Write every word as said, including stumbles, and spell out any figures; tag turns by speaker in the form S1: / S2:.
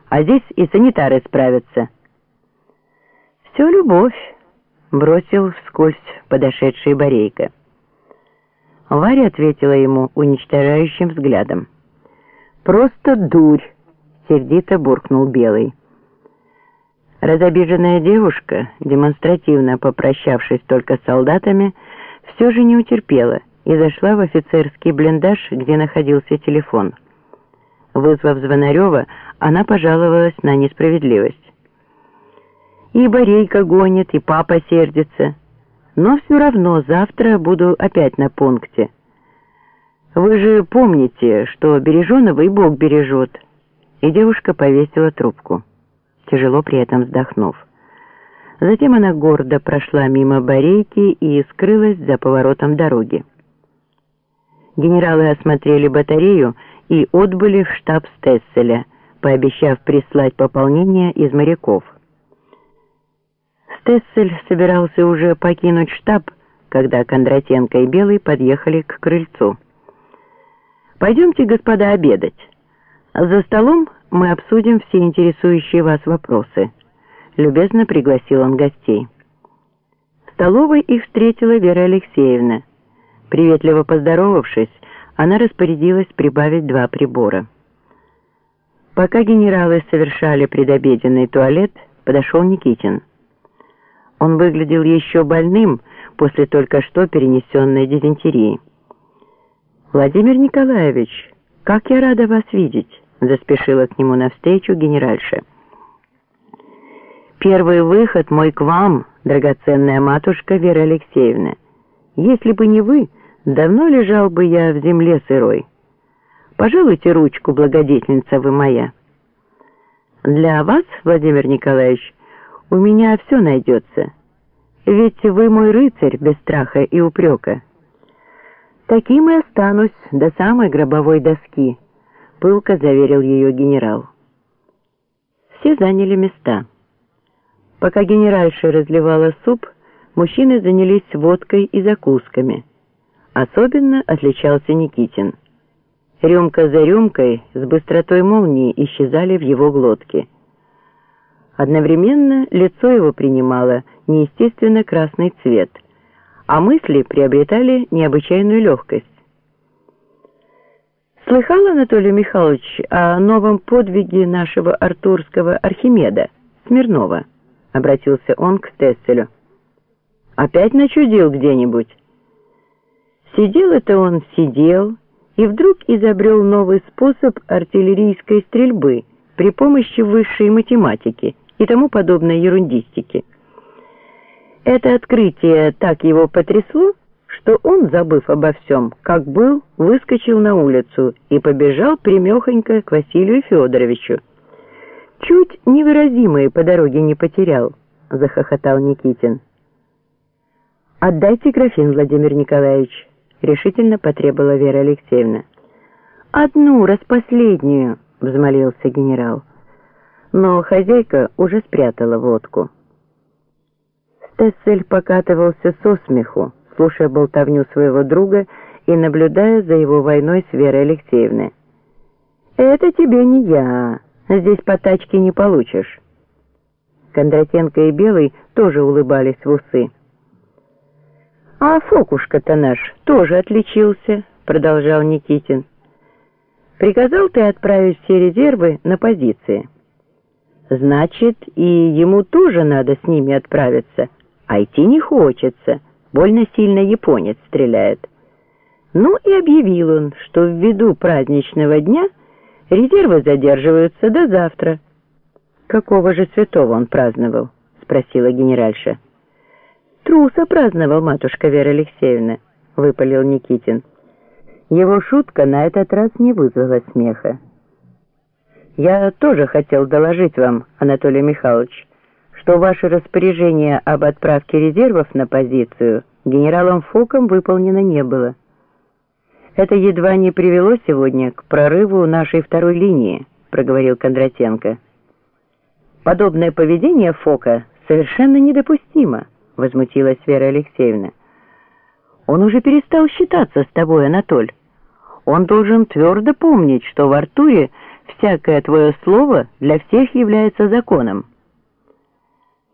S1: а здесь и санитары справятся». «Все любовь», — бросил вскользь подошедший Борейко. Варя ответила ему уничтожающим взглядом. «Просто дурь», — сердито буркнул Белый. Разобиженная девушка, демонстративно попрощавшись только с солдатами, все же не утерпела и зашла в офицерский блиндаж, где находился телефон. Вызвав Звонарева, она пожаловалась на несправедливость. «И Борейко гонит, и папа сердится. Но все равно завтра буду опять на пункте. Вы же помните, что береженого и Бог бережет». И девушка повесила трубку, тяжело при этом вздохнув. Затем она гордо прошла мимо Борейки и скрылась за поворотом дороги. Генералы осмотрели батарею и отбыли в штаб Стесселя, пообещав прислать пополнение из моряков. Стессель собирался уже покинуть штаб, когда Кондратенко и Белый подъехали к крыльцу. «Пойдемте, господа, обедать. За столом мы обсудим все интересующие вас вопросы», — любезно пригласил он гостей. В столовой их встретила Вера Алексеевна. Приветливо поздоровавшись, она распорядилась прибавить два прибора. Пока генералы совершали предобеденный туалет, подошел Никитин. Он выглядел еще больным после только что перенесенной дизентерии. «Владимир Николаевич, как я рада вас видеть!» — заспешила к нему навстречу генеральша. «Первый выход мой к вам, драгоценная матушка Вера Алексеевна. Если бы не вы, давно лежал бы я в земле сырой. Пожалуйте ручку, благодетельница вы моя». «Для вас, Владимир Николаевич, у меня все найдется, ведь вы мой рыцарь без страха и упрека». «Таким и останусь до самой гробовой доски», — пылко заверил ее генерал. Все заняли места. Пока генеральша разливала суп, мужчины занялись водкой и закусками. Особенно отличался Никитин. Рюмка за рюмкой с быстротой молнии исчезали в его глотке. Одновременно лицо его принимало неестественно красный цвет, а мысли приобретали необычайную легкость. «Слыхал, Анатолий Михайлович, о новом подвиге нашего артурского Архимеда, Смирнова?» — обратился он к Стесселю. «Опять начудил где-нибудь?» Сидел это он, сидел, и вдруг изобрел новый способ артиллерийской стрельбы при помощи высшей математики и тому подобной ерундистики. Это открытие так его потрясло, что он, забыв обо всем, как был, выскочил на улицу и побежал прямехонько к Василию Федоровичу. «Чуть невыразимые по дороге не потерял», — захохотал Никитин. «Отдайте графин, Владимир Николаевич», — решительно потребовала Вера Алексеевна. «Одну, распоследнюю», — взмолился генерал. Но хозяйка уже спрятала водку. Стессель покатывался со смеху, слушая болтовню своего друга и наблюдая за его войной с Верой Алексеевной. «Это тебе не я, здесь по тачке не получишь». Кондратенко и Белый тоже улыбались в усы. «А Фокушка-то наш тоже отличился», — продолжал Никитин. «Приказал ты отправить все резервы на позиции. Значит, и ему тоже надо с ними отправиться, а идти не хочется, больно сильно японец стреляет. Ну и объявил он, что ввиду праздничного дня резервы задерживаются до завтра». «Какого же святого он праздновал?» — спросила генеральша. «Труса праздновал, матушка Вера Алексеевна», — выпалил Никитин. Его шутка на этот раз не вызвала смеха. «Я тоже хотел доложить вам, Анатолий Михайлович, что ваше распоряжение об отправке резервов на позицию генералом Фоком выполнено не было. Это едва не привело сегодня к прорыву нашей второй линии», — проговорил Кондратенко. «Подобное поведение Фока совершенно недопустимо», — возмутилась Вера Алексеевна. «Он уже перестал считаться с тобой, Анатоль. Он должен твердо помнить, что в Артуре всякое твое слово для всех является законом.